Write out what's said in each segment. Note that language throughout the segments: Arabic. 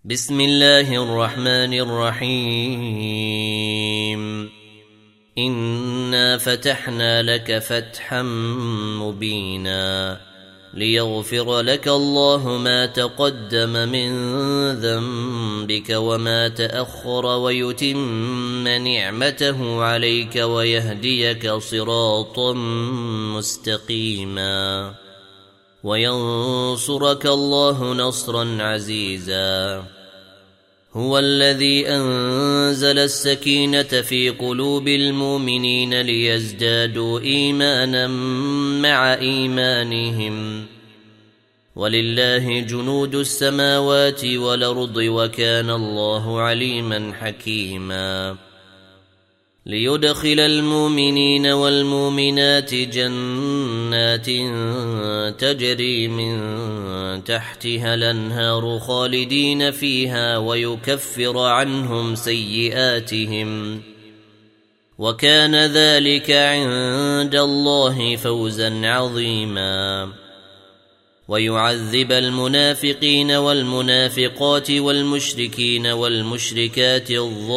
بسم الله الرحمن الرحيم. إنا فتحنا لك فتحا مبينا ليغفر لك الله ما تقدم من ذنبك وما تأخر ويتم نعمته عليك ويهديك صراطا مستقيما وينصرك الله نصرا عزيزا. هو الذي أنزل السكينة في قلوب المؤمنين ليزدادوا إيمانا مع إيمانهم ولله جنود السماوات والأرض وكان الله عليما حكيما. ليدخل المؤمنين والمؤمنات جنات تجري من تحتها الأنهار خالدين فيها ويكفر عنهم سيئاتهم وكان ذلك عند الله فوزا عظيما. ويعذب المنافقين والمنافقات والمشركين والمشركات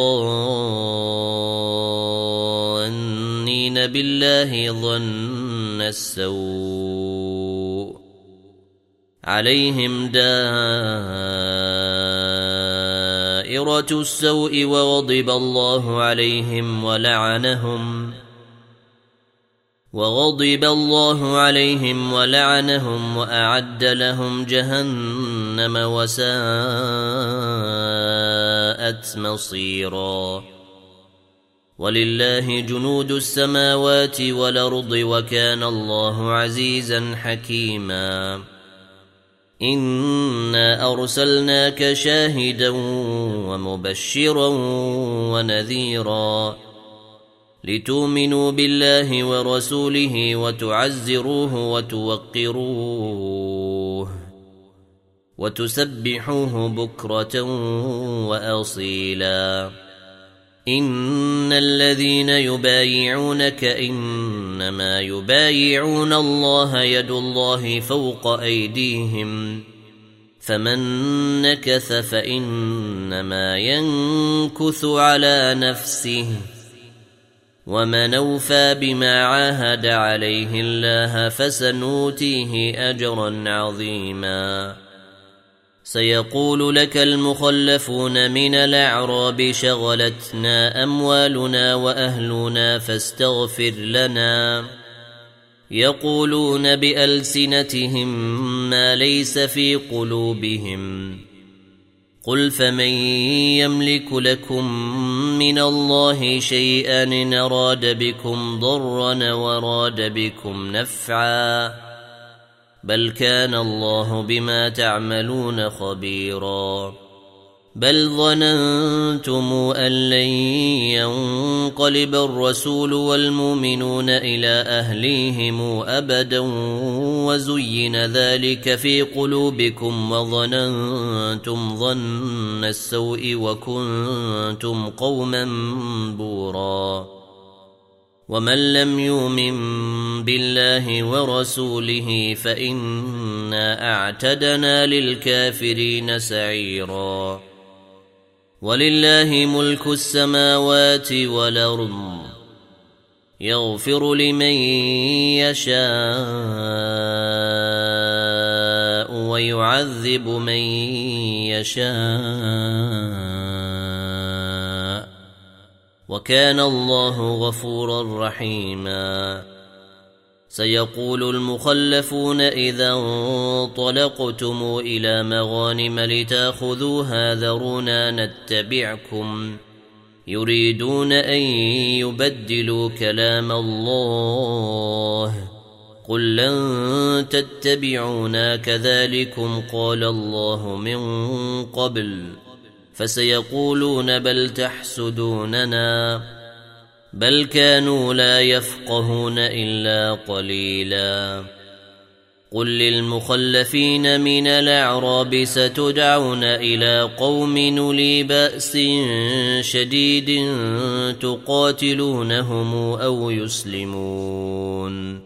الظانين بالله ظن السوء عليهم دائرة السوء وغضب الله عليهم ولعنهم وأعد لهم جهنم وساءت مصيرا. ولله جنود السماوات والأرض وكان الله عزيزا حكيما. إنا أرسلناك شاهدا ومبشرا ونذيرا لتؤمنوا بالله ورسوله وتعزروه وتوقروه وتسبحوه بكرة وأصيلا. إن الذين يبايعونك إنما يبايعون الله يد الله فوق أيديهم فمن نكث فإنما ينكث على نفسه ومن أوفى بما عاهد عليه الله فسنؤتيه أجرا عظيما. سيقول لك المخلفون من الأعراب شغلتنا أموالنا وأهلنا فاستغفر لنا يقولون بألسنتهم ما ليس في قلوبهم قل فمن يملك لكم من الله شيئا إن أراد بكم ضرا وراد بكم نفعا بل كان الله بما تعملون خبيرا. بل ظننتم أن لن ينقلب الرسول والمؤمنون إلى أهليهم أبدا وزين ذلك في قلوبكم وظننتم ظن السوء وكنتم قوما بورا. ومن لم يؤمن بالله ورسوله فإنا أعتدنا للكافرين سعيرا. ولله ملك السماوات والأرض يغفر لمن يشاء ويعذب من يشاء وكان الله غفورا رحيما. سيقول المخلفون إذا انطلقتم إلى مغانم لتأخذوها ذرونا نتبعكم يريدون أن يبدلوا كلام الله قل لن تتبعونا كذلكم قال الله من قبل فسيقولون بل تحسدوننا بل كانوا لا يفقهون إلا قليلا. قل للمخلفين من الأعراب ستدعون إلى قوم أولي بأس شديد تقاتلونهم أو يسلمون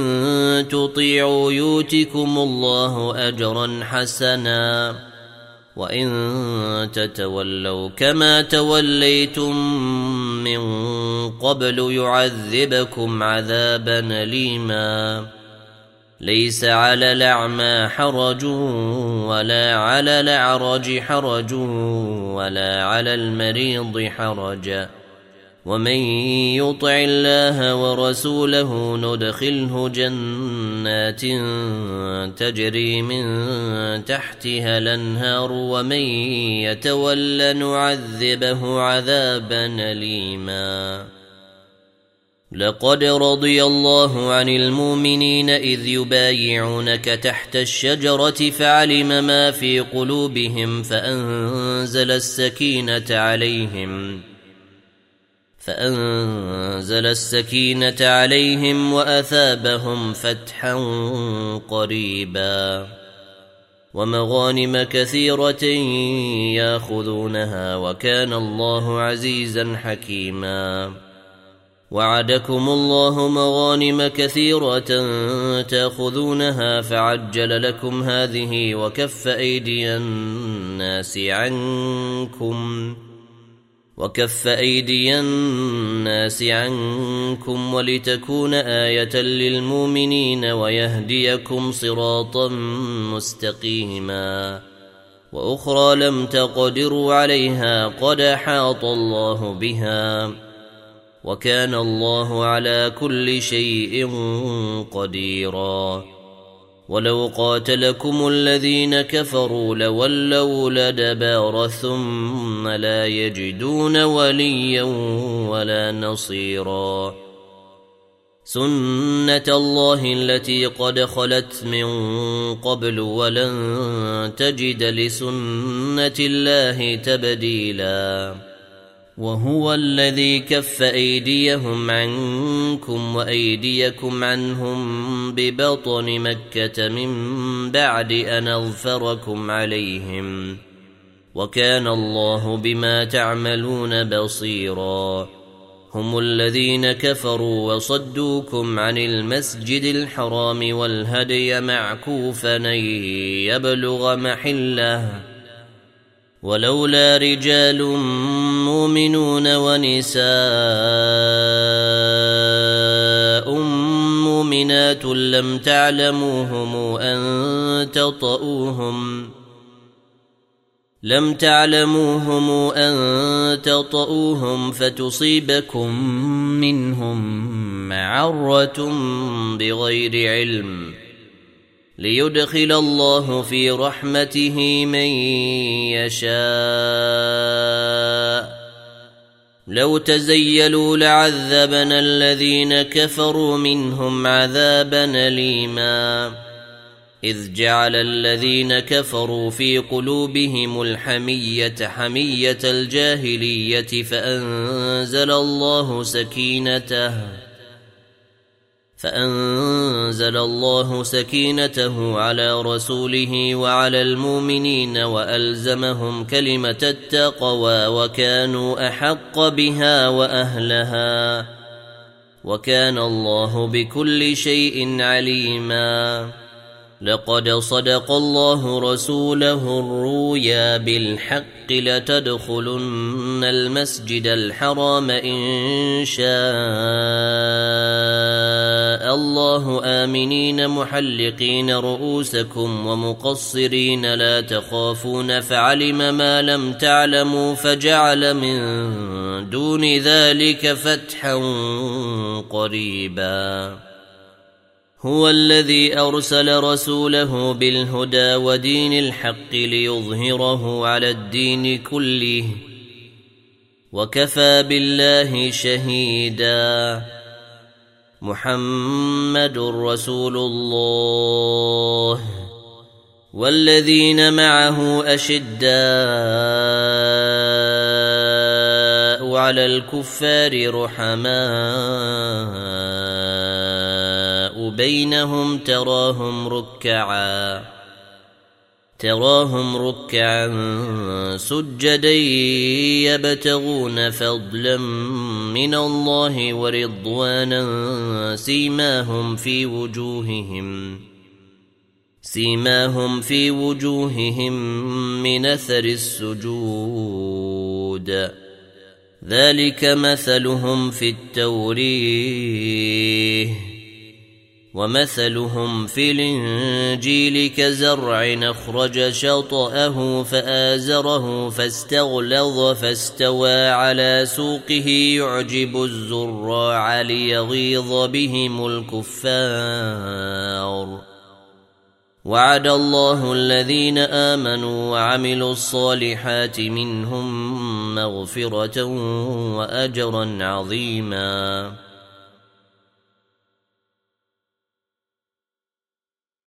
فإن تطيعوا يؤتكم الله أجرا حسنا وإن تتولوا كما توليتم من قبل يعذبكم عذابا أليما ليس على الأعمى حرج ولا على الأعرج حرج ولا على المريض حرج ومن يطع الله ورسوله ندخله جنات تجري من تحتها الأنهار ومن يتول نعذبه عذابا أليما لقد رضي الله عن المؤمنين إذ يبايعونك تحت الشجرة فعلم ما في قلوبهم فأنزل السكينة عليهم وأثابهم فتحا قريبا ومغانم كثيرة ياخذونها وكان الله عزيزا حكيما وعدكم الله مغانم كثيرة تاخذونها فعجل لكم هذه وكف أيدي الناس عنكم ولتكون آية للمؤمنين ويهديكم صراطا مستقيما وأخرى لم تقدروا عليها قد أحاط الله بها وكان الله على كل شيء قديرا ولو قاتلكم الذين كفروا لولوا الأدبار ثم لا يجدون وليا ولا نصيرا سنة الله التي قد خلت من قبل ولن تجد لسنة الله تبديلا وهو الذي كف أيديهم عنكم وأيديكم عنهم ببطن مكة من بعد أن أظفركم عليهم وكان الله بما تعملون بصيرا هم الذين كفروا وصدوكم عن المسجد الحرام والهدي معكوفا أن يبلغ محله ولولا رجال مؤمنون ونساء مؤمنات لم تعلموهم أن تطؤوهم فتصيبكم منهم معرة بغير علم ليدخل الله في رحمته من يشاء لو تزيلوا لعذبنا الذين كفروا منهم عذابا أليما إذ جعل الذين كفروا في قلوبهم الحمية حمية الجاهلية فأنزل الله سكينته على رسوله وعلى المؤمنين وألزمهم كلمة التقوى وكانوا أحق بها وأهلها وكان الله بكل شيء عليما لقد صدق الله رسوله الرؤيا بالحق لتدخلن المسجد الحرام إن شاء الله آمنين محلقين رؤوسكم ومقصرين لا تخافون فعلم ما لم تعلموا فجعل من دون ذلك فتحا قريبا هو الذي أرسل رسوله بالهدى ودين الحق ليظهره على الدين كله وكفى بالله شهيدا محمد رسول الله والذين معه أشداء على الكفار رحماء بينهم تراهم ركعا سجدا يبتغون فضلا من الله ورضوانا سيماهم في وجوههم من أثر السجود ذلك مثلهم في التوريه ومثلهم في الإنجيل كزرع أخرج شطأه فآزره فاستغلظ فاستوى على سوقه يعجب الزراع ليغيظ بهم الكفار وعد الله الذين آمنوا وعملوا الصالحات منهم مغفرة وأجرا عظيما